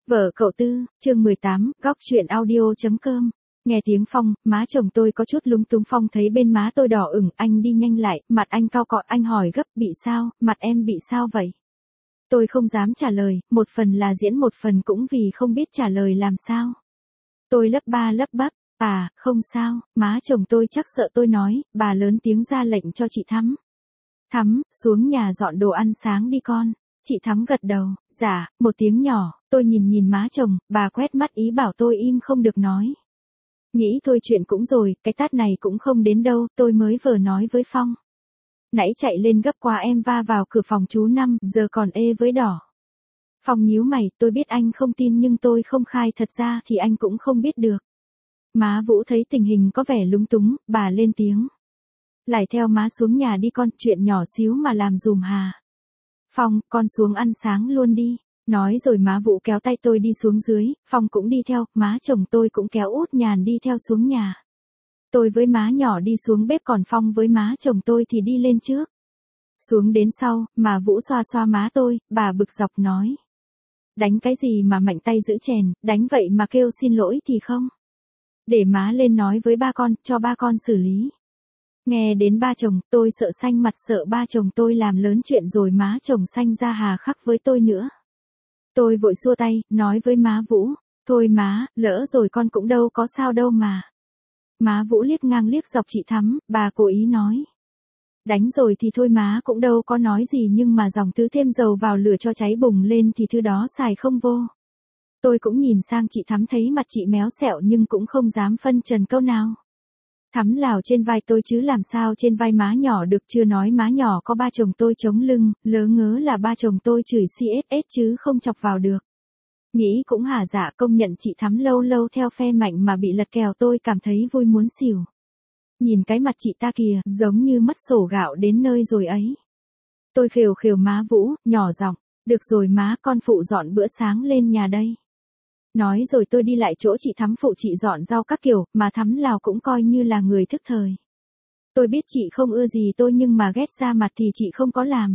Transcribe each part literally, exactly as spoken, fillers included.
Vợ cậu Tư, chương mười tám, góc chuyện audio.com. Nghe tiếng Phong, má chồng tôi có chút lúng túng. Phong thấy bên má tôi đỏ ửng, anh đi nhanh lại, mặt anh cau cọ, anh hỏi gấp, bị sao, mặt em bị sao vậy? Tôi không dám trả lời, một phần là diễn một phần cũng vì không biết trả lời làm sao. Tôi lắp ba lắp bắp, à, không sao, má chồng tôi chắc sợ tôi nói, bà lớn tiếng ra lệnh cho chị Thắm. Thắm, xuống nhà dọn đồ ăn sáng đi con. Chị Thắm gật đầu, dạ, một tiếng nhỏ. Tôi nhìn nhìn má chồng, bà quét mắt ý bảo tôi im không được nói. Nghĩ thôi chuyện cũng rồi, cái tát này cũng không đến đâu, tôi mới vừa nói với Phong. Nãy chạy lên gấp quá em va vào cửa phòng chú Năm, giờ còn ê với đỏ. Phong nhíu mày, tôi biết anh không tin nhưng tôi không khai, thật ra thì anh cũng không biết được. Má Vũ thấy tình hình có vẻ lúng túng, bà lên tiếng. Lại theo má xuống nhà đi con, chuyện nhỏ xíu mà làm dùm hà. Phong, con xuống ăn sáng luôn đi. Nói rồi má Vũ kéo tay tôi đi xuống dưới, Phong cũng đi theo, má chồng tôi cũng kéo Út Nhàn đi theo xuống nhà. Tôi với má nhỏ đi xuống bếp, còn Phong với má chồng tôi thì đi lên trước. Xuống đến sau, mà Vũ xoa xoa má tôi, bà bực dọc nói. Đánh cái gì mà mạnh tay giữ chèn, đánh vậy mà kêu xin lỗi thì không. Để má lên nói với ba con, cho ba con xử lý. Nghe đến ba chồng, tôi sợ xanh mặt, sợ ba chồng tôi làm lớn chuyện rồi má chồng xanh ra hà khắc với tôi nữa. Tôi vội xua tay, nói với má Vũ, thôi má, lỡ rồi con cũng đâu có sao đâu mà. Má Vũ liếc ngang liếc dọc chị Thắm, bà cố ý nói. Đánh rồi thì thôi má cũng đâu có nói gì, nhưng mà dòng thứ thêm dầu vào lửa cho cháy bùng lên thì thứ đó xài không vô. Tôi cũng nhìn sang chị Thắm, thấy mặt chị méo xẹo nhưng cũng không dám phân trần câu nào. Thắm lào trên vai tôi chứ làm sao trên vai má nhỏ được, chưa nói má nhỏ có ba chồng tôi chống lưng, lớ ngớ là ba chồng tôi chửi xê ét ét chứ không chọc vào được. Nghĩ cũng hả dạ, công nhận chị Thắm lâu lâu theo phe mạnh mà bị lật kèo tôi cảm thấy vui muốn xỉu. Nhìn cái mặt chị ta kìa, giống như mất sổ gạo đến nơi rồi ấy. Tôi khều khều má Vũ, nhỏ giọng, được rồi má, con phụ dọn bữa sáng lên nhà đây. Nói rồi tôi đi lại chỗ chị Thắm phụ chị dọn rau các kiểu, mà Thắm Lào cũng coi như là người thức thời. Tôi biết chị không ưa gì tôi nhưng mà ghét ra mặt thì chị không có làm.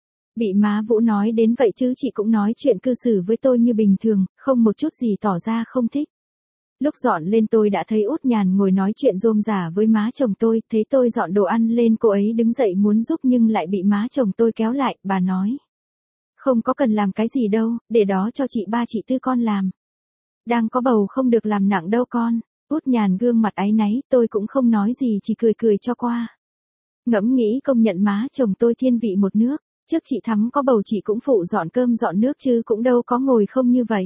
Bị má Vũ nói đến vậy chứ chị cũng nói chuyện cư xử với tôi như bình thường, không một chút gì tỏ ra không thích. Lúc dọn lên tôi đã thấy Út Nhàn ngồi nói chuyện rôm rả với má chồng tôi, thấy tôi dọn đồ ăn lên cô ấy đứng dậy muốn giúp nhưng lại bị má chồng tôi kéo lại, bà nói. Không có cần làm cái gì đâu, để đó cho chị ba chị Tư con làm. Đang có bầu không được làm nặng đâu con. Út Nhàn gương mặt áy náy, tôi cũng không nói gì, chỉ cười cười cho qua. Ngẫm nghĩ công nhận má chồng tôi thiên vị một nước, trước chị Thắm có bầu chị cũng phụ dọn cơm dọn nước chứ cũng đâu có ngồi không như vậy.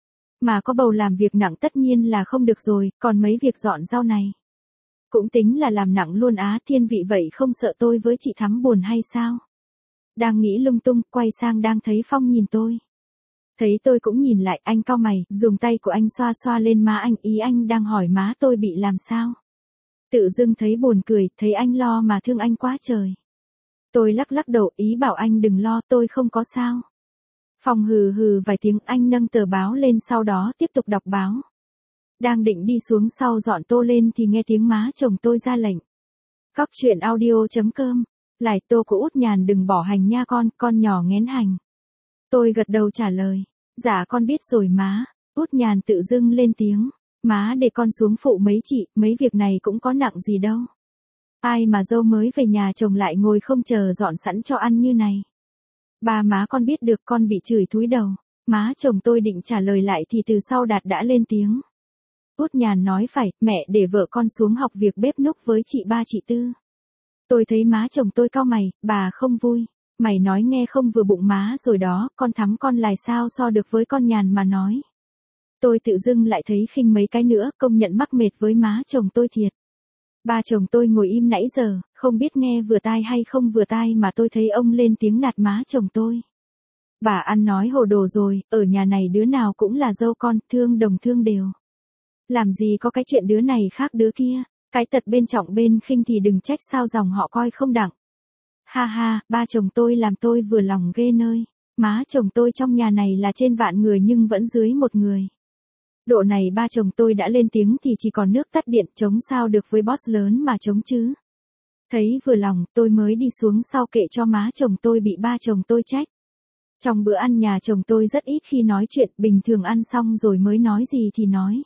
Mà có bầu làm việc nặng tất nhiên là không được rồi, còn mấy việc dọn rau này. Cũng tính là làm nặng luôn á, thiên vị vậy không sợ tôi với chị Thắm buồn hay sao? Đang nghĩ lung tung, quay sang đang thấy Phong nhìn tôi. Thấy tôi cũng nhìn lại, anh cau mày, dùng tay của anh xoa xoa lên má anh, ý anh đang hỏi má tôi bị làm sao. Tự dưng thấy buồn cười, thấy anh lo mà thương anh quá trời. Tôi lắc lắc đầu, ý bảo anh đừng lo, tôi không có sao. Phong hừ hừ vài tiếng, anh nâng tờ báo lên sau đó tiếp tục đọc báo. Đang định đi xuống sau dọn tô lên thì nghe tiếng má chồng tôi ra lệnh. Góc chuyện audio.com. Lại tô của Út Nhàn đừng bỏ hành nha con, con nhỏ nghén hành. Tôi gật đầu trả lời. Dạ con biết rồi má. Út Nhàn tự dưng lên tiếng. Má để con xuống phụ mấy chị, mấy việc này cũng có nặng gì đâu. Ai mà dâu mới về nhà chồng lại ngồi không chờ dọn sẵn cho ăn như này. Ba má con biết được, con bị chửi thúi đầu. Má chồng tôi định trả lời lại thì từ sau Đạt đã lên tiếng. Út Nhàn nói phải, mẹ để vợ con xuống học việc bếp núc với chị ba chị Tư. Tôi thấy má chồng tôi cau mày, bà không vui. Mày nói nghe không vừa bụng má rồi đó, con Thắm con lại sao so được với con Nhàn mà nói. Tôi tự dưng lại thấy khinh mấy cái nữa, công nhận mắc mệt với má chồng tôi thiệt. Ba chồng tôi ngồi im nãy giờ, không biết nghe vừa tai hay không vừa tai mà tôi thấy ông lên tiếng nạt má chồng tôi. Bà ăn nói hồ đồ rồi, ở nhà này đứa nào cũng là dâu con, thương đồng thương đều. Làm gì có cái chuyện đứa này khác đứa kia, cái tật bên trọng bên khinh thì đừng trách sao dòng họ coi không đặng. Ha ha, ba chồng tôi làm tôi vừa lòng ghê nơi. Má chồng tôi trong nhà này là trên vạn người nhưng vẫn dưới một người. Độ này ba chồng tôi đã lên tiếng thì chỉ còn nước tắt điện, chống sao được với boss lớn mà chống chứ. Thấy vừa lòng, tôi mới đi xuống sau kệ cho má chồng tôi bị ba chồng tôi trách. Trong bữa ăn nhà chồng tôi rất ít khi nói chuyện, bình thường ăn xong rồi mới nói gì thì nói.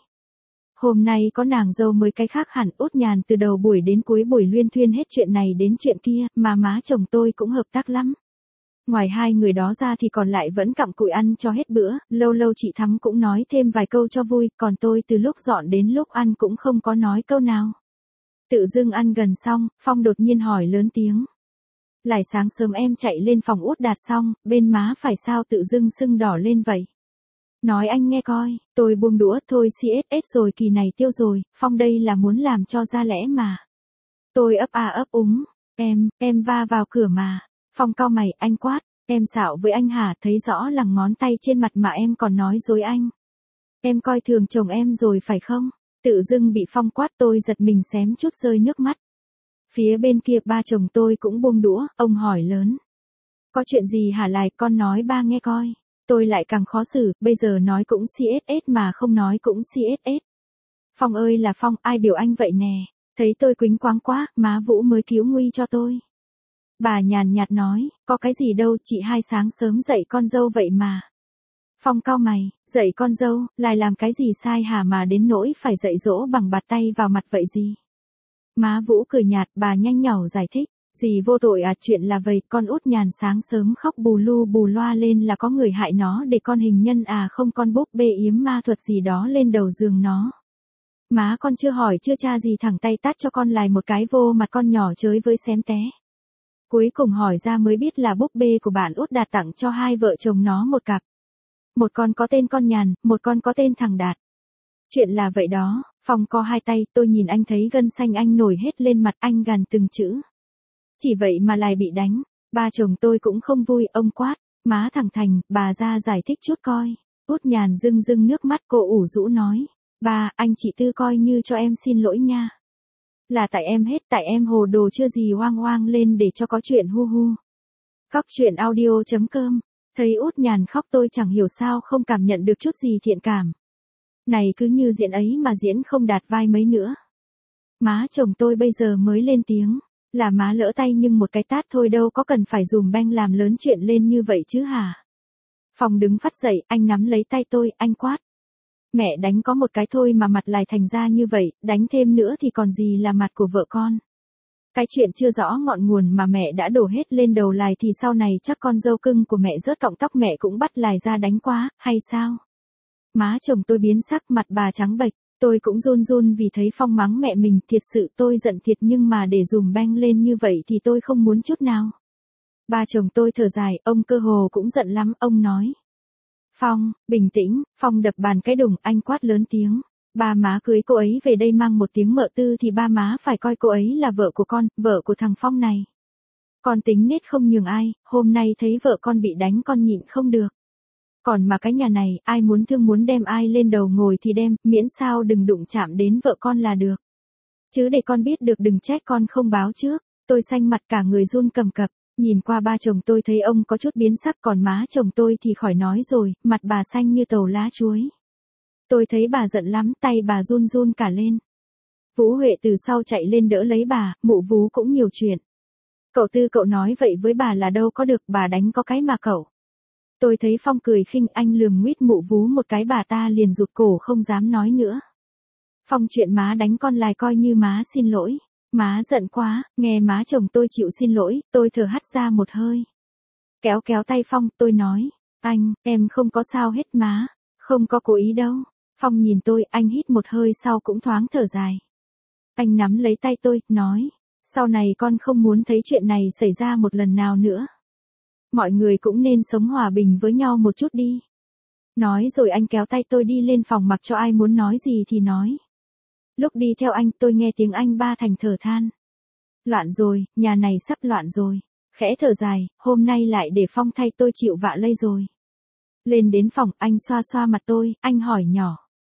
Hôm nay có nàng dâu mới cái khác hẳn, Út Nhàn từ đầu buổi đến cuối buổi luyên thuyên hết chuyện này đến chuyện kia, mà má chồng tôi cũng hợp tác lắm. Ngoài hai người đó ra thì còn lại vẫn cặm cụi ăn cho hết bữa, lâu lâu chị Thắm cũng nói thêm vài câu cho vui, còn tôi từ lúc dọn đến lúc ăn cũng không có nói câu nào. Tự dưng ăn gần xong, Phong đột nhiên hỏi lớn tiếng. Lại sáng sớm em chạy lên phòng Út Đạt xong, bên má phải sao tự dưng sưng đỏ lên vậy? Nói anh nghe coi, tôi buông đũa, thôi xê ét ét rồi, kỳ này tiêu rồi, Phong đây là muốn làm cho ra lẽ mà. Tôi ấp à ấp úng, em, em va vào cửa mà. Phong cau mày, anh quát, em xạo với anh hả, thấy rõ là ngón tay trên mặt mà em còn nói dối anh. Em coi thường chồng em rồi phải không? Tự dưng bị Phong quát, tôi giật mình xém chút rơi nước mắt. Phía bên kia ba chồng tôi cũng buông đũa, ông hỏi lớn. Có chuyện gì hả lại, con nói ba nghe coi. Tôi lại càng khó xử, bây giờ nói cũng xê ét ét mà không nói cũng xê ét ét. Phong ơi là Phong, ai biểu anh vậy nè. Thấy tôi quýnh quáng quá, má Vũ mới cứu nguy cho tôi. Bà nhàn nhạt nói, có cái gì đâu, chị hai sáng sớm dậy con dâu vậy mà. Phong cau mày, dậy con dâu, lại làm cái gì sai hả mà đến nỗi phải dạy dỗ bằng bạt tay vào mặt vậy gì? Má Vũ cười nhạt, bà nhanh nhảu giải thích. Dì vô tội à, chuyện là vậy, con Út Nhàn sáng sớm khóc bù lu bù loa lên là có người hại nó để con hình nhân à, không con búp bê yếm ma thuật gì đó lên đầu giường nó. Má con chưa hỏi chưa tra gì thẳng tay tát cho con lại một cái vô mặt con nhỏ chới với xém té. Cuối cùng hỏi ra mới biết là búp bê của bạn Út Đạt tặng cho hai vợ chồng nó một cặp. Một con có tên con Nhàn, một con có tên thằng Đạt. Chuyện là vậy đó. Phong co hai tay, tôi nhìn anh thấy gân xanh anh nổi hết lên mặt, anh gằn từng chữ. Chỉ vậy mà lại bị đánh. Ba chồng tôi cũng không vui, ông quát. Má thằng Thành, bà ra giải thích chút coi. Út Nhàn rưng rưng nước mắt, cô ủ rũ nói. Ba, anh chị Tư coi như cho em xin lỗi nha. Là tại em hết, tại em hồ đồ chưa gì hoang hoang lên để cho có chuyện hu hu. Góc chuyện audio chấm com. Thấy Út Nhàn khóc tôi chẳng hiểu sao không cảm nhận được chút gì thiện cảm. Này cứ như diễn ấy mà diễn không đạt vai mấy nữa. Má chồng tôi bây giờ mới lên tiếng. Là má lỡ tay nhưng một cái tát thôi đâu có cần phải dùm beng làm lớn chuyện lên như vậy chứ hả? Phong đứng phắt dậy, anh nắm lấy tay tôi, anh quát. Mẹ đánh có một cái thôi mà mặt lại thành ra như vậy, đánh thêm nữa thì còn gì là mặt của vợ con. Cái chuyện chưa rõ ngọn nguồn mà mẹ đã đổ hết lên đầu Lài thì sau này chắc con dâu cưng của mẹ rớt cọng tóc mẹ cũng bắt Lài ra đánh quá, hay sao? Má chồng tôi biến sắc, mặt bà trắng bệch. Tôi cũng run run vì thấy Phong mắng mẹ mình, thiệt sự tôi giận thiệt nhưng mà để dùm beng lên như vậy thì tôi không muốn chút nào. Ba chồng tôi thở dài, ông cơ hồ cũng giận lắm, ông nói. Phong, bình tĩnh, Phong đập bàn cái đùng, anh quát lớn tiếng. Ba má cưới cô ấy về đây mang một tiếng mợ tư thì ba má phải coi cô ấy là vợ của con, vợ của thằng Phong này. Con tính nết không nhường ai, hôm nay thấy vợ con bị đánh con nhịn không được. Còn mà cái nhà này, ai muốn thương muốn đem ai lên đầu ngồi thì đem, miễn sao đừng đụng chạm đến vợ con là được. Chứ để con biết được đừng trách con không báo trước. Tôi xanh mặt cả người run cầm cập, nhìn qua ba chồng tôi thấy ông có chút biến sắc, còn má chồng tôi thì khỏi nói rồi, mặt bà xanh như tàu lá chuối. Tôi thấy bà giận lắm, tay bà run run cả lên. Vũ Huệ từ sau chạy lên đỡ lấy bà, mụ Vú cũng nhiều chuyện. Cậu Tư cậu nói vậy với bà là đâu có được, bà đánh có cái mà cậu. Tôi thấy Phong cười khinh, anh lườm nguyết mụ Vú một cái, bà ta liền rụt cổ không dám nói nữa. Phong, chuyện má đánh con Lài coi như má xin lỗi. Má giận quá, nghe má chồng tôi chịu xin lỗi, tôi thở hắt ra một hơi. Kéo kéo tay Phong, tôi nói, anh, em không có sao hết má, không có cố ý đâu. Phong nhìn tôi, anh hít một hơi sau cũng thoáng thở dài. Anh nắm lấy tay tôi, nói, sau này con không muốn thấy chuyện này xảy ra một lần nào nữa. Mọi người cũng nên sống hòa bình với nhau một chút đi. Nói rồi anh kéo tay tôi đi lên phòng mặc cho ai muốn nói gì thì nói. Lúc đi theo anh tôi nghe tiếng anh ba Thành thở than. Loạn rồi, nhà này sắp loạn rồi. Khẽ thở dài, hôm nay lại để Phong thay tôi chịu vạ lây rồi. Lên đến phòng, anh xoa xoa mặt tôi, anh hỏi nhỏ.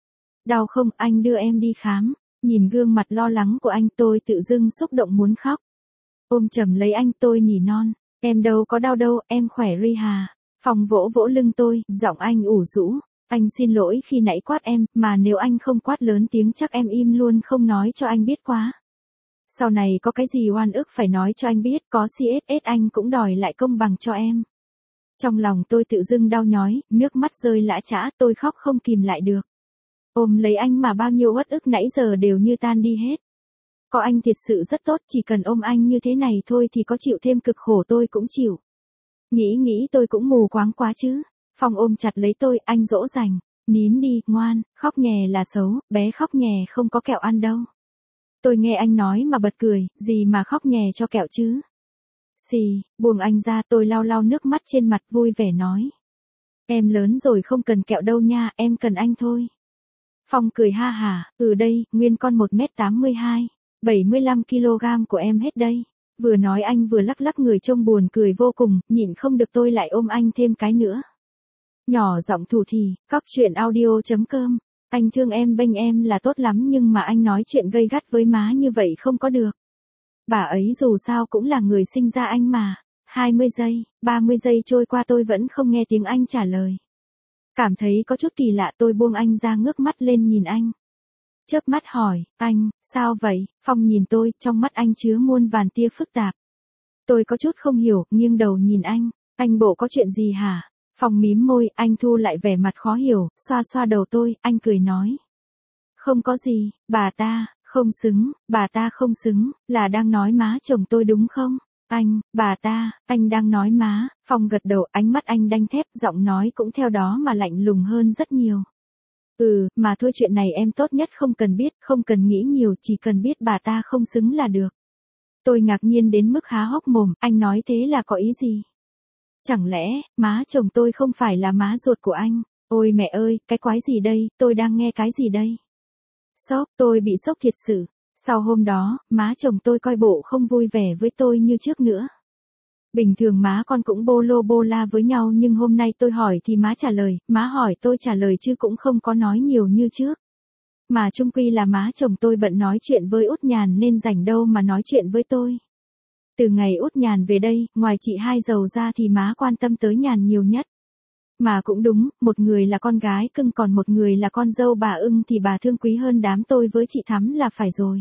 Đau không, anh đưa em đi khám. Nhìn gương mặt lo lắng của anh tôi tự dưng xúc động muốn khóc. Ôm chầm lấy anh tôi nỉ non. Em đâu có đau đâu, em khỏe ri hà. Phong vỗ vỗ lưng tôi, giọng anh ủ rũ. Anh xin lỗi khi nãy quát em, mà nếu anh không quát lớn tiếng chắc em im luôn không nói cho anh biết quá. Sau này có cái gì oan ức phải nói cho anh biết, có xê ét ét anh cũng đòi lại công bằng cho em. Trong lòng tôi tự dưng đau nhói, nước mắt rơi lã chã, tôi khóc không kìm lại được. Ôm lấy anh mà bao nhiêu uất ức nãy giờ đều như tan đi hết. Có anh thiệt sự rất tốt, chỉ cần ôm anh như thế này thôi thì có chịu thêm cực khổ tôi cũng chịu. Nghĩ nghĩ tôi cũng mù quáng quá chứ. Phong ôm chặt lấy tôi, anh dỗ dành. Nín đi, ngoan, khóc nhè là xấu, bé khóc nhè không có kẹo ăn đâu. Tôi nghe anh nói mà bật cười, gì mà khóc nhè cho kẹo chứ. Xì, buông anh ra, tôi lau lau nước mắt trên mặt vui vẻ nói. Em lớn rồi không cần kẹo đâu nha, em cần anh thôi. Phong cười ha hả, từ đây, nguyên con một mét tám mươi hai, bảy mươi lăm ki lô gam của em hết đây. Vừa nói anh vừa lắc lắc người trông buồn cười vô cùng, nhịn không được tôi lại ôm anh thêm cái nữa. Nhỏ giọng thủ thỉ, cóc truyện audio chấm com. Anh thương em bênh em là tốt lắm nhưng mà anh nói chuyện gay gắt với má như vậy không có được. Bà ấy dù sao cũng là người sinh ra anh mà. hai mươi giây, ba mươi giây trôi qua tôi vẫn không nghe tiếng anh trả lời. Cảm thấy có chút kỳ lạ tôi buông anh ra ngước mắt lên nhìn anh. Chớp mắt hỏi, anh, sao vậy? Phong nhìn tôi, trong mắt anh chứa muôn vàn tia phức tạp. Tôi có chút không hiểu, nghiêng đầu nhìn anh. Anh bộ có chuyện gì hả? Phong mím môi, anh thu lại vẻ mặt khó hiểu, xoa xoa đầu tôi, anh cười nói. Không có gì, bà ta, không xứng, bà ta không xứng, là đang nói má chồng tôi đúng không? Anh, bà ta, anh đang nói má. Phong gật đầu, ánh mắt anh đanh thép, giọng nói cũng theo đó mà lạnh lùng hơn rất nhiều. Ừ, mà thôi chuyện này em tốt nhất không cần biết, không cần nghĩ nhiều, chỉ cần biết bà ta không xứng là được. Tôi ngạc nhiên đến mức há hốc mồm, anh nói thế là có ý gì? Chẳng lẽ, má chồng tôi không phải là má ruột của anh? Ôi mẹ ơi, cái quái gì đây, tôi đang nghe cái gì đây? Sốc, tôi bị sốc thiệt sự. Sau hôm đó, má chồng tôi coi bộ không vui vẻ với tôi như trước nữa. Bình thường má con cũng bô lô bô la với nhau nhưng hôm nay tôi hỏi thì má trả lời, má hỏi tôi trả lời chứ cũng không có nói nhiều như trước. Mà chung quy là má chồng tôi bận nói chuyện với Út Nhàn nên rảnh đâu mà nói chuyện với tôi. Từ ngày Út Nhàn về đây, ngoài chị hai giàu ra thì má quan tâm tới Nhàn nhiều nhất. Mà cũng đúng, một người là con gái cưng còn một người là con dâu bà ưng thì bà thương quý hơn đám tôi với chị Thắm là phải rồi.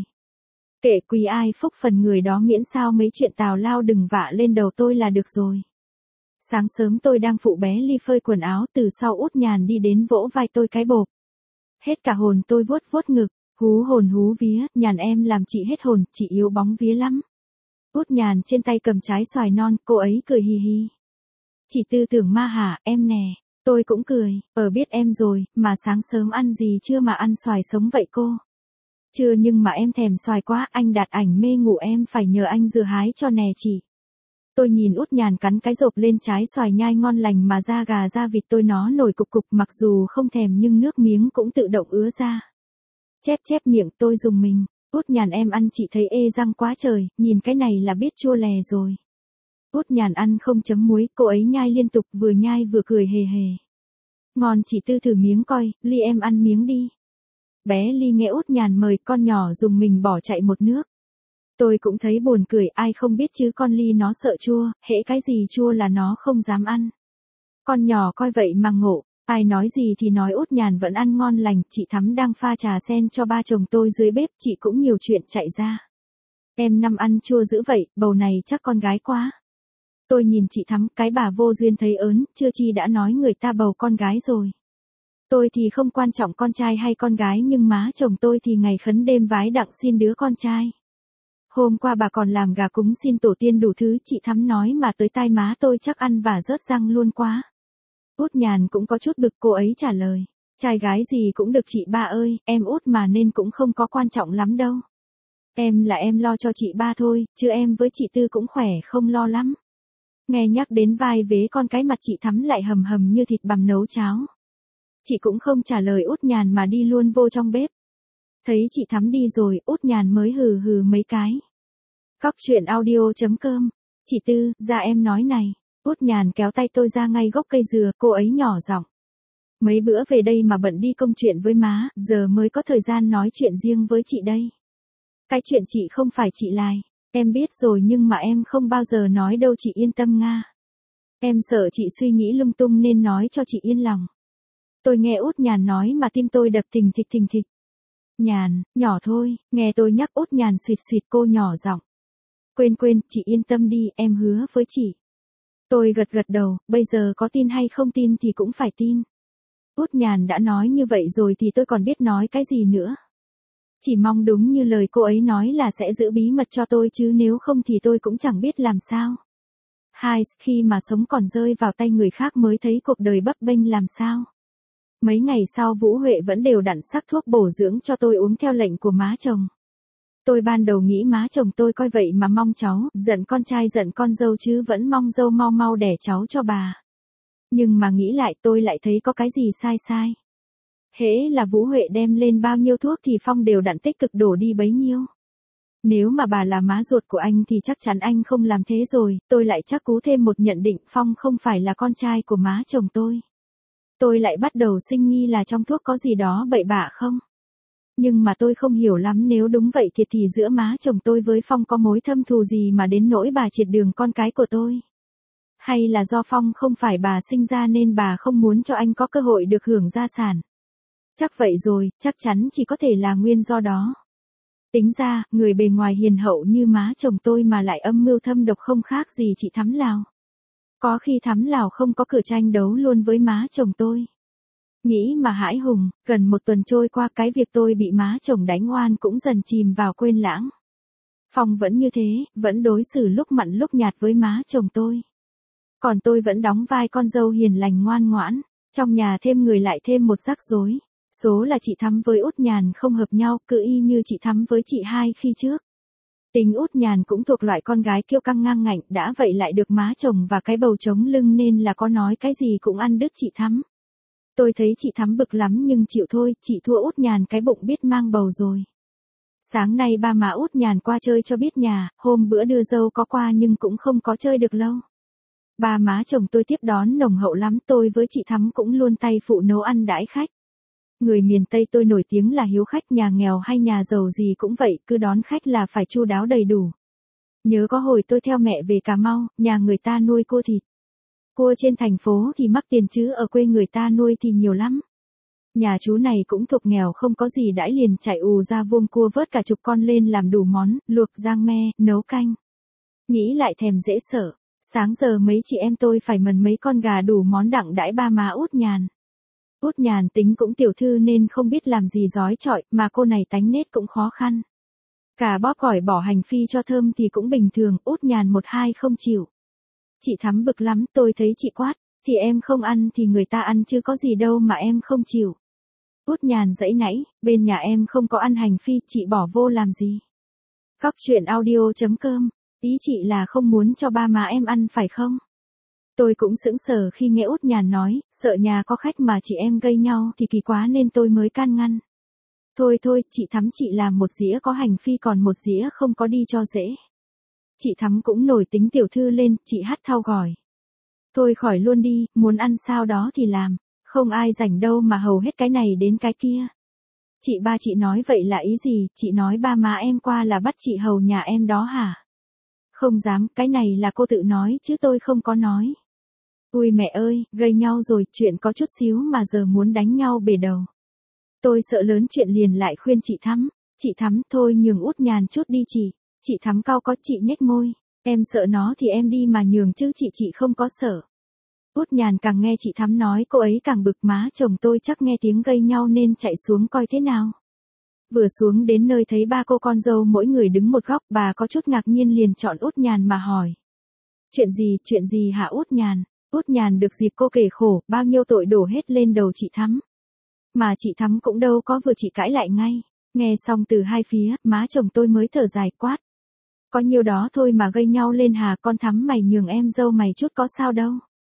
Kệ quý ai phúc phần người đó miễn sao mấy chuyện tào lao đừng vạ lên đầu tôi là được rồi. Sáng sớm tôi đang phụ bé Ly phơi quần áo từ sau Út Nhàn đi đến vỗ vai tôi cái bộp. Hết cả hồn tôi vuốt vuốt ngực, hú hồn hú vía, Nhàn em làm chị hết hồn, chị yếu bóng vía lắm. Út Nhàn trên tay cầm trái xoài non, cô ấy cười hì hì. Chị tư tưởng ma hả, em nè, tôi cũng cười, ở biết em rồi, mà sáng sớm ăn gì chưa mà ăn xoài sống vậy cô? Chưa nhưng mà em thèm xoài quá, anh đặt ảnh mê ngủ em phải nhờ anh rửa hái cho nè chị. Tôi nhìn Út Nhàn cắn cái rộp lên trái xoài nhai ngon lành mà da gà da vịt tôi nó nổi cục cục mặc dù không thèm nhưng nước miếng cũng tự động ứa ra. Chép chép miệng tôi dùng mình, Út Nhàn em ăn chị thấy ê răng quá trời, nhìn cái này là biết chua lè rồi. Út Nhàn ăn không chấm muối, cô ấy nhai liên tục vừa nhai vừa cười hề hề. Ngon chị tư thử miếng coi, Ly em ăn miếng đi. Bé Ly nghe Út Nhàn mời con nhỏ dùng mình bỏ chạy một nước. Tôi cũng thấy buồn cười ai không biết chứ con Ly nó sợ chua, hễ cái gì chua là nó không dám ăn. Con nhỏ coi vậy mà ngộ, ai nói gì thì nói Út Nhàn vẫn ăn ngon lành, chị Thắm đang pha trà sen cho ba chồng tôi dưới bếp, chị cũng nhiều chuyện chạy ra. Em năm ăn chua dữ vậy, bầu này chắc con gái quá. Tôi nhìn chị Thắm, cái bà vô duyên thấy ớn, chưa chi đã nói người ta bầu con gái rồi. Tôi thì không quan trọng con trai hay con gái nhưng má chồng tôi thì ngày khấn đêm vái đặng xin đứa con trai. Hôm qua bà còn làm gà cúng xin tổ tiên đủ thứ, chị Thắm nói mà tới tai má tôi chắc ăn và rớt răng luôn quá. Út Nhàn cũng có chút bực, cô ấy trả lời. Trai gái gì cũng được chị ba ơi, em út mà nên cũng không có quan trọng lắm đâu. Em là em lo cho chị ba thôi, chứ em với chị Tư cũng khỏe không lo lắm. Nghe nhắc đến vai vế con cái mặt chị Thắm lại hầm hầm như thịt bằm nấu cháo. Chị cũng không trả lời Út Nhàn mà đi luôn vô trong bếp. Thấy chị Thắm đi rồi, Út Nhàn mới hừ hừ mấy cái. Cóc truyện audio chấm com. Chị Tư, ra em nói này. Út Nhàn kéo tay tôi ra ngay gốc cây dừa, cô ấy nhỏ giọng. Mấy bữa về đây mà bận đi công chuyện với má, giờ mới có thời gian nói chuyện riêng với chị đây. Cái chuyện chị không phải chị Lai, em biết rồi nhưng mà em không bao giờ nói đâu chị yên tâm nga. Em sợ chị suy nghĩ lung tung nên nói cho chị yên lòng. Tôi nghe Út Nhàn nói mà tim tôi đập thình thịch thình thịch. Nhàn, nhỏ thôi, nghe tôi nhắc Út Nhàn suýt suýt cô nhỏ giọng. Quên quên, chị yên tâm đi, em hứa với chị. Tôi gật gật đầu, bây giờ có tin hay không tin thì cũng phải tin. Út Nhàn đã nói như vậy rồi thì tôi còn biết nói cái gì nữa. Chỉ mong đúng như lời cô ấy nói là sẽ giữ bí mật cho tôi chứ nếu không thì tôi cũng chẳng biết làm sao. Hai, khi mà sống còn rơi vào tay người khác mới thấy cuộc đời bấp bênh làm sao. Mấy ngày sau Vũ Huệ vẫn đều đặn sắc thuốc bổ dưỡng cho tôi uống theo lệnh của má chồng. Tôi ban đầu nghĩ má chồng tôi coi vậy mà mong cháu, giận con trai giận con dâu chứ vẫn mong dâu mau mau đẻ cháu cho bà. Nhưng mà nghĩ lại tôi lại thấy có cái gì sai sai. Hễ là Vũ Huệ đem lên bao nhiêu thuốc thì Phong đều đặn tích cực đổ đi bấy nhiêu. Nếu mà bà là má ruột của anh thì chắc chắn anh không làm thế rồi, tôi lại chắc cú thêm một nhận định Phong không phải là con trai của má chồng tôi. Tôi lại bắt đầu sinh nghi là trong thuốc có gì đó bậy bạ không. Nhưng mà tôi không hiểu lắm nếu đúng vậy thì thì giữa má chồng tôi với Phong có mối thâm thù gì mà đến nỗi bà triệt đường con cái của tôi. Hay là do Phong không phải bà sinh ra nên bà không muốn cho anh có cơ hội được hưởng gia sản. Chắc vậy rồi, chắc chắn chỉ có thể là nguyên do đó. Tính ra, người bề ngoài hiền hậu như má chồng tôi mà lại âm mưu thâm độc không khác gì chị Thắm Lào. Có khi Thắm Lào không có cửa tranh đấu luôn với má chồng tôi. Nghĩ mà hãi hùng, gần một tuần trôi qua cái việc tôi bị má chồng đánh oan cũng dần chìm vào quên lãng. Phong vẫn như thế, vẫn đối xử lúc mặn lúc nhạt với má chồng tôi. Còn tôi vẫn đóng vai con dâu hiền lành ngoan ngoãn, trong nhà thêm người lại thêm một rắc rối. Số là chị Thắm với Út Nhàn không hợp nhau, cứ y như chị Thắm với chị hai khi trước. Tính Út Nhàn cũng thuộc loại con gái kiêu căng ngang ngạnh, đã vậy lại được má chồng và cái bầu chống lưng nên là có nói cái gì cũng ăn đứt chị Thắm. Tôi thấy chị Thắm bực lắm nhưng chịu thôi, chị thua Út Nhàn cái bụng biết mang bầu rồi. Sáng nay ba má Út Nhàn qua chơi cho biết nhà, hôm bữa đưa dâu có qua nhưng cũng không có chơi được lâu. Ba má chồng tôi tiếp đón nồng hậu lắm, tôi với chị Thắm cũng luôn tay phụ nấu ăn đãi khách. Người miền Tây tôi nổi tiếng là hiếu khách, nhà nghèo hay nhà giàu gì cũng vậy, cứ đón khách là phải chu đáo đầy đủ. Nhớ có hồi tôi theo mẹ về Cà Mau, nhà người ta nuôi cua thịt. Cua trên thành phố thì mắc tiền chứ ở quê người ta nuôi thì nhiều lắm. Nhà chú này cũng thuộc nghèo không có gì đãi liền chạy ù ra vuông cua vớt cả chục con lên làm đủ món, luộc rang me, nấu canh. Nghĩ lại thèm dễ sợ, sáng giờ mấy chị em tôi phải mần mấy con gà đủ món đặng đãi ba má Út Nhàn. Út Nhàn tính cũng tiểu thư nên không biết làm gì rói chọi, mà cô này tánh nết cũng khó khăn. Cả bóp gỏi bỏ hành phi cho thơm thì cũng bình thường, Út Nhàn một hai không chịu. Chị Thắm bực lắm, tôi thấy chị quát, thì em không ăn thì người ta ăn chứ có gì đâu mà em không chịu. Út Nhàn giãy nãy, bên nhà em không có ăn hành phi, chị bỏ vô làm gì? Góc truyện audio chấm com, ý chị là không muốn cho ba má em ăn phải không? Tôi cũng sững sờ khi nghe Út Nhàn nói, sợ nhà có khách mà chị em gây nhau thì kỳ quá nên tôi mới can ngăn. Thôi thôi, chị Thắm chị làm một dĩa có hành phi còn một dĩa không có đi cho dễ. Chị Thắm cũng nổi tính tiểu thư lên, chị hắt thau gỏi. Thôi khỏi luôn đi, muốn ăn sao đó thì làm, không ai rảnh đâu mà hầu hết cái này đến cái kia. Chị ba chị nói vậy là ý gì, chị nói ba má em qua là bắt chị hầu nhà em đó hả? Không dám, cái này là cô tự nói chứ tôi không có nói. Ui mẹ ơi, gây nhau rồi, chuyện có chút xíu mà giờ muốn đánh nhau bể đầu. Tôi sợ lớn chuyện liền lại khuyên chị Thắm, chị Thắm thôi nhường Út Nhàn chút đi chị. Chị Thắm cau có chị nhếch môi, em sợ nó thì em đi mà nhường chứ chị chị không có sợ. Út Nhàn càng nghe chị Thắm nói cô ấy càng bực, má chồng tôi chắc nghe tiếng gây nhau nên chạy xuống coi thế nào. Vừa xuống đến nơi thấy ba cô con dâu mỗi người đứng một góc, bà có chút ngạc nhiên liền chọn Út Nhàn mà hỏi. Chuyện gì, chuyện gì hả Út Nhàn? Út Nhàn được dịp cô kể khổ, bao nhiêu tội đổ hết lên đầu chị Thắm. Mà chị Thắm cũng đâu có vừa chị cãi lại ngay. Nghe xong từ hai phía, má chồng tôi mới thở dài quát. Có nhiêu đó thôi mà gây nhau lên hà, con Thắm mày nhường em dâu mày chút có sao đâu.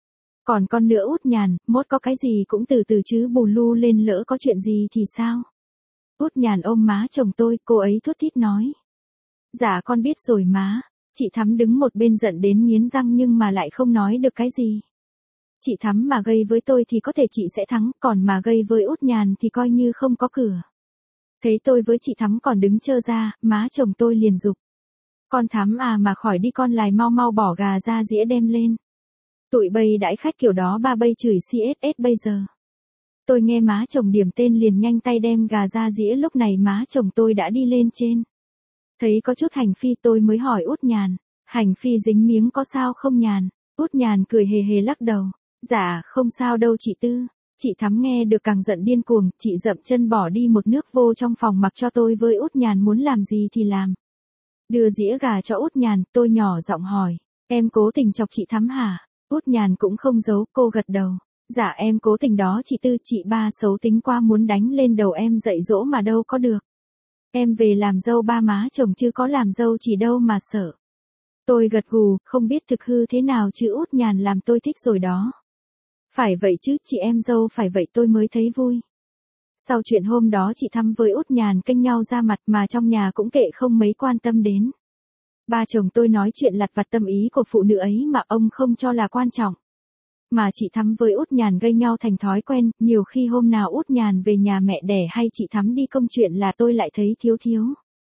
Còn con nữa Út Nhàn, mốt có cái gì cũng từ từ chứ bù lu lên lỡ có chuyện gì thì sao. Út Nhàn ôm má chồng tôi, cô ấy thút thít nói. Dạ con biết rồi má. Chị Thắm đứng một bên giận đến nghiến răng nhưng mà lại không nói được cái gì. Chị Thắm mà gây với tôi thì có thể chị sẽ thắng, còn mà gây với Út Nhàn thì coi như không có cửa. Thấy tôi với chị Thắm còn đứng trơ ra, má chồng tôi liền giục. Con Thắm à mà khỏi đi con lại mau mau bỏ gà ra dĩa đem lên. Tụi bây đãi khách kiểu đó ba bây chửi xê ét ét bây giờ. Tôi nghe má chồng điểm tên liền nhanh tay đem gà ra dĩa, lúc này má chồng tôi đã đi lên trên. Thấy có chút hành phi tôi mới hỏi Út Nhàn, hành phi dính miếng có sao không Nhàn? Út Nhàn cười hề hề lắc đầu. Dạ, không sao đâu chị Tư. Chị Thắm nghe được càng giận điên cuồng, chị dậm chân bỏ đi một nước vô trong phòng mặc cho tôi với Út Nhàn muốn làm gì thì làm. Đưa dĩa gà cho Út Nhàn, tôi nhỏ giọng hỏi. Em cố tình chọc chị Thắm hả? Út Nhàn cũng không giấu, cô gật đầu. Dạ em cố tình đó chị Tư, chị ba xấu tính qua muốn đánh lên đầu em dạy dỗ mà đâu có được. Em về làm dâu ba má chồng chứ có làm dâu chỉ đâu mà sợ. Tôi gật gù, không biết thực hư thế nào chứ Út Nhàn làm tôi thích rồi đó. Phải vậy chứ, chị em dâu phải vậy tôi mới thấy vui. Sau chuyện hôm đó chị Thắm với Út Nhàn kênh nhau ra mặt mà trong nhà cũng kệ không mấy quan tâm đến. Ba chồng tôi nói chuyện lặt vặt tâm ý của phụ nữ ấy mà ông không cho là quan trọng. Mà chị Thắm với Út Nhàn gây nhau thành thói quen, nhiều khi hôm nào Út Nhàn về nhà mẹ đẻ hay chị Thắm đi công chuyện là tôi lại thấy thiếu thiếu.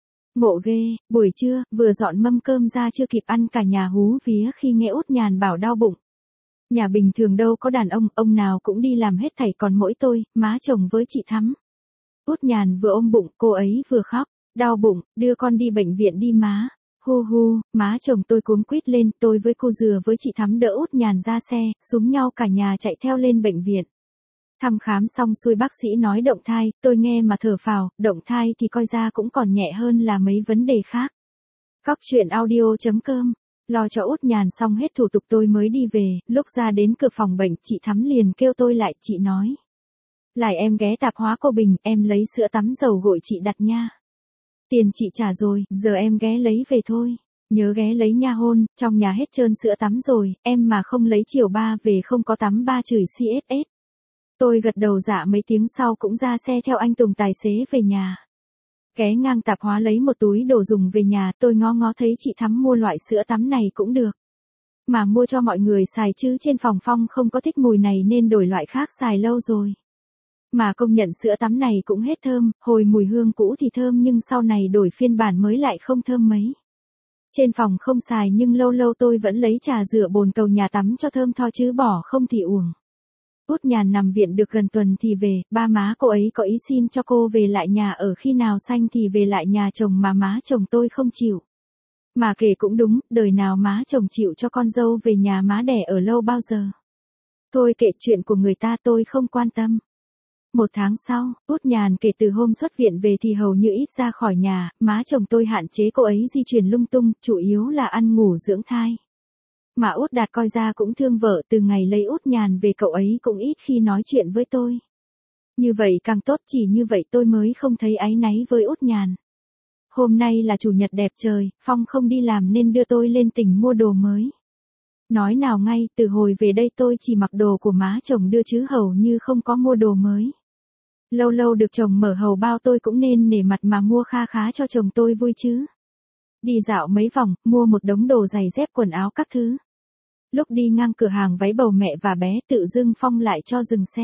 Ngộ ghê, buổi trưa, vừa dọn mâm cơm ra chưa kịp ăn cả nhà hú vía khi nghe Út Nhàn bảo đau bụng. Nhà bình thường đâu có đàn ông, ông nào cũng đi làm hết thảy còn mỗi tôi, má chồng với chị Thắm. Út Nhàn vừa ôm bụng, cô ấy vừa khóc, đau bụng, đưa con đi bệnh viện đi má. Hu hu, má chồng tôi cuống quýt lên, tôi với cô Dừa với chị Thắm đỡ Út Nhàn ra xe, xúm nhau cả nhà chạy theo lên bệnh viện. Thăm khám xong xuôi bác sĩ nói động thai, tôi nghe mà thở phào, động thai thì coi ra cũng còn nhẹ hơn là mấy vấn đề khác. Cóc truyện audio chấm com, lo cho Út Nhàn xong hết thủ tục tôi mới đi về, lúc ra đến cửa phòng bệnh chị Thắm liền kêu tôi lại, chị nói. Lại em ghé tạp hóa cô Bình, em lấy sữa tắm dầu gội chị đặt nha. Tiền chị trả rồi, giờ em ghé lấy về thôi. Nhớ ghé lấy nha hôn, trong nhà hết trơn sữa tắm rồi, em mà không lấy chiều ba về không có tắm ba chửi xê ét ét. Tôi gật đầu dạ mấy tiếng sau cũng ra xe theo anh Tùng tài xế về nhà. Ghé ngang tạp hóa lấy một túi đồ dùng về nhà, tôi ngó ngó thấy chị Thắm mua loại sữa tắm này cũng được. Mà mua cho mọi người xài chứ trên phòng Phong không có thích mùi này nên đổi loại khác xài lâu rồi. Mà công nhận sữa tắm này cũng hết thơm, hồi mùi hương cũ thì thơm nhưng sau này đổi phiên bản mới lại không thơm mấy. Trên phòng không xài nhưng lâu lâu tôi vẫn lấy trà rửa bồn cầu nhà tắm cho thơm tho chứ bỏ không thì uổng. Út Nhàn nằm viện được gần tuần thì về, ba má cô ấy có ý xin cho cô về lại nhà ở khi nào sanh thì về lại nhà chồng mà má chồng tôi không chịu. Mà kể cũng đúng, đời nào má chồng chịu cho con dâu về nhà má đẻ ở lâu bao giờ. Thôi kệ chuyện của người ta tôi không quan tâm. Một tháng sau, Út Nhàn kể từ hôm xuất viện về thì hầu như ít ra khỏi nhà, má chồng tôi hạn chế cô ấy di chuyển lung tung, chủ yếu là ăn ngủ dưỡng thai. Mà Út Đạt coi ra cũng thương vợ, từ ngày lấy Út Nhàn về cậu ấy cũng ít khi nói chuyện với tôi. Như vậy càng tốt, chỉ như vậy tôi mới không thấy áy náy với Út Nhàn. Hôm nay là chủ nhật đẹp trời, Phong không đi làm nên đưa tôi lên tỉnh mua đồ mới. Nói nào ngay, từ hồi về đây tôi chỉ mặc đồ của má chồng đưa chứ hầu như không có mua đồ mới. Lâu lâu được chồng mở hầu bao tôi cũng nên nể mặt mà mua kha khá cho chồng tôi vui chứ. Đi dạo mấy vòng, mua một đống đồ giày dép quần áo các thứ. Lúc đi ngang cửa hàng váy bầu mẹ và bé tự dưng Phong lại cho dừng xe.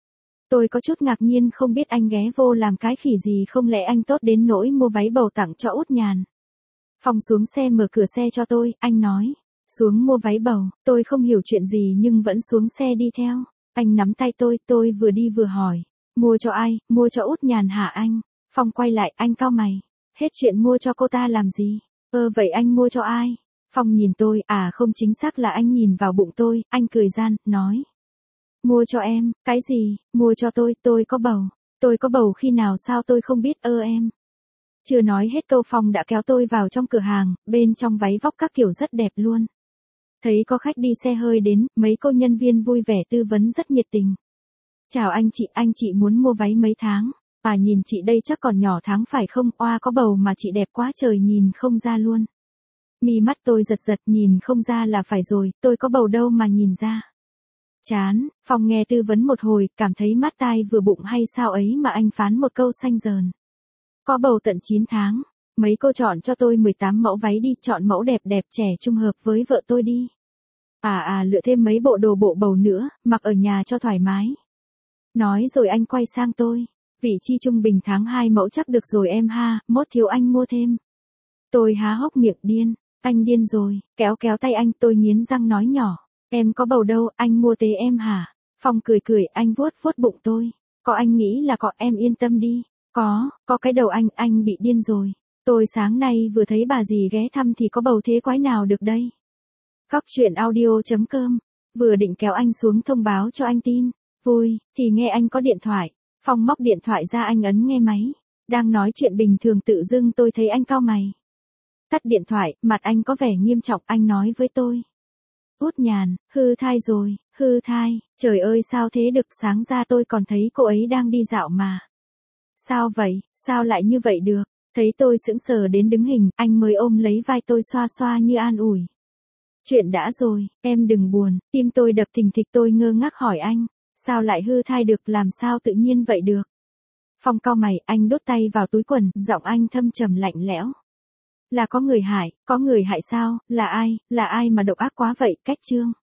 Tôi có chút ngạc nhiên không biết anh ghé vô làm cái khỉ gì, không lẽ anh tốt đến nỗi mua váy bầu tặng cho Út Nhàn. Phong xuống xe mở cửa xe cho tôi, anh nói. Xuống mua váy bầu, tôi không hiểu chuyện gì nhưng vẫn xuống xe đi theo. Anh nắm tay tôi, tôi vừa đi vừa hỏi. Mua cho ai, mua cho Út Nhàn hả anh? Phong quay lại, anh cau mày. Hết chuyện mua cho cô ta làm gì? Ơ vậy anh mua cho ai? Phong nhìn tôi, à không chính xác là anh nhìn vào bụng tôi, anh cười gian, nói. Mua cho em, cái gì, mua cho tôi, tôi có bầu. Tôi có bầu khi nào sao tôi không biết ơ em. Chưa nói hết câu Phong đã kéo tôi vào trong cửa hàng, bên trong váy vóc các kiểu rất đẹp luôn. Thấy có khách đi xe hơi đến, mấy cô nhân viên vui vẻ tư vấn rất nhiệt tình. Chào anh chị, anh chị muốn mua váy mấy tháng? À nhìn chị đây chắc còn nhỏ tháng phải không, oa có bầu mà chị đẹp quá trời nhìn không ra luôn. Mi mắt tôi giật giật nhìn không ra là phải rồi, tôi có bầu đâu mà nhìn ra. Chán, Phong nghe tư vấn một hồi, cảm thấy mát tai vừa bụng hay sao ấy mà anh phán một câu xanh dờn. Có bầu tận chín tháng, mấy cô chọn cho tôi mười tám mẫu váy đi, chọn mẫu đẹp đẹp trẻ trung hợp với vợ tôi đi. À à lựa thêm mấy bộ đồ bộ bầu nữa, mặc ở nhà cho thoải mái. Nói rồi anh quay sang tôi. Vị chi trung bình tháng hai mẫu chắc được rồi em ha, mốt thiếu anh mua thêm. Tôi há hốc miệng điên, anh điên rồi, kéo kéo tay anh tôi nghiến răng nói nhỏ. Em có bầu đâu, anh mua tế em hả? Phong cười cười, anh vuốt vuốt bụng tôi. Có anh nghĩ là có, em yên tâm đi. Có, có cái đầu anh, anh bị điên rồi. Tôi sáng nay vừa thấy bà dì ghé thăm thì có bầu thế quái nào được đây. Góc chuyện audio chấm com. Vừa định kéo anh xuống thông báo cho anh tin vui, thì nghe anh có điện thoại. Phong móc điện thoại ra, anh ấn nghe máy. Đang nói chuyện bình thường tự dưng tôi thấy anh cau mày. Tắt điện thoại, mặt anh có vẻ nghiêm trọng, anh nói với tôi. Út Nhàn, hư thai rồi, hư thai, trời ơi sao thế được, sáng ra tôi còn thấy cô ấy đang đi dạo mà. Sao vậy, sao lại như vậy được? Thấy tôi sững sờ đến đứng hình, anh mới ôm lấy vai tôi xoa xoa như an ủi. Chuyện đã rồi, em đừng buồn, tim tôi đập thình thịch, tôi ngơ ngác hỏi anh. Sao lại hư thai được, làm sao tự nhiên vậy được? Phong cau mày, anh đút tay vào túi quần, giọng anh thâm trầm lạnh lẽo. Là có người hại, có người hại sao, là ai, là ai mà độc ác quá vậy, Cách Trương.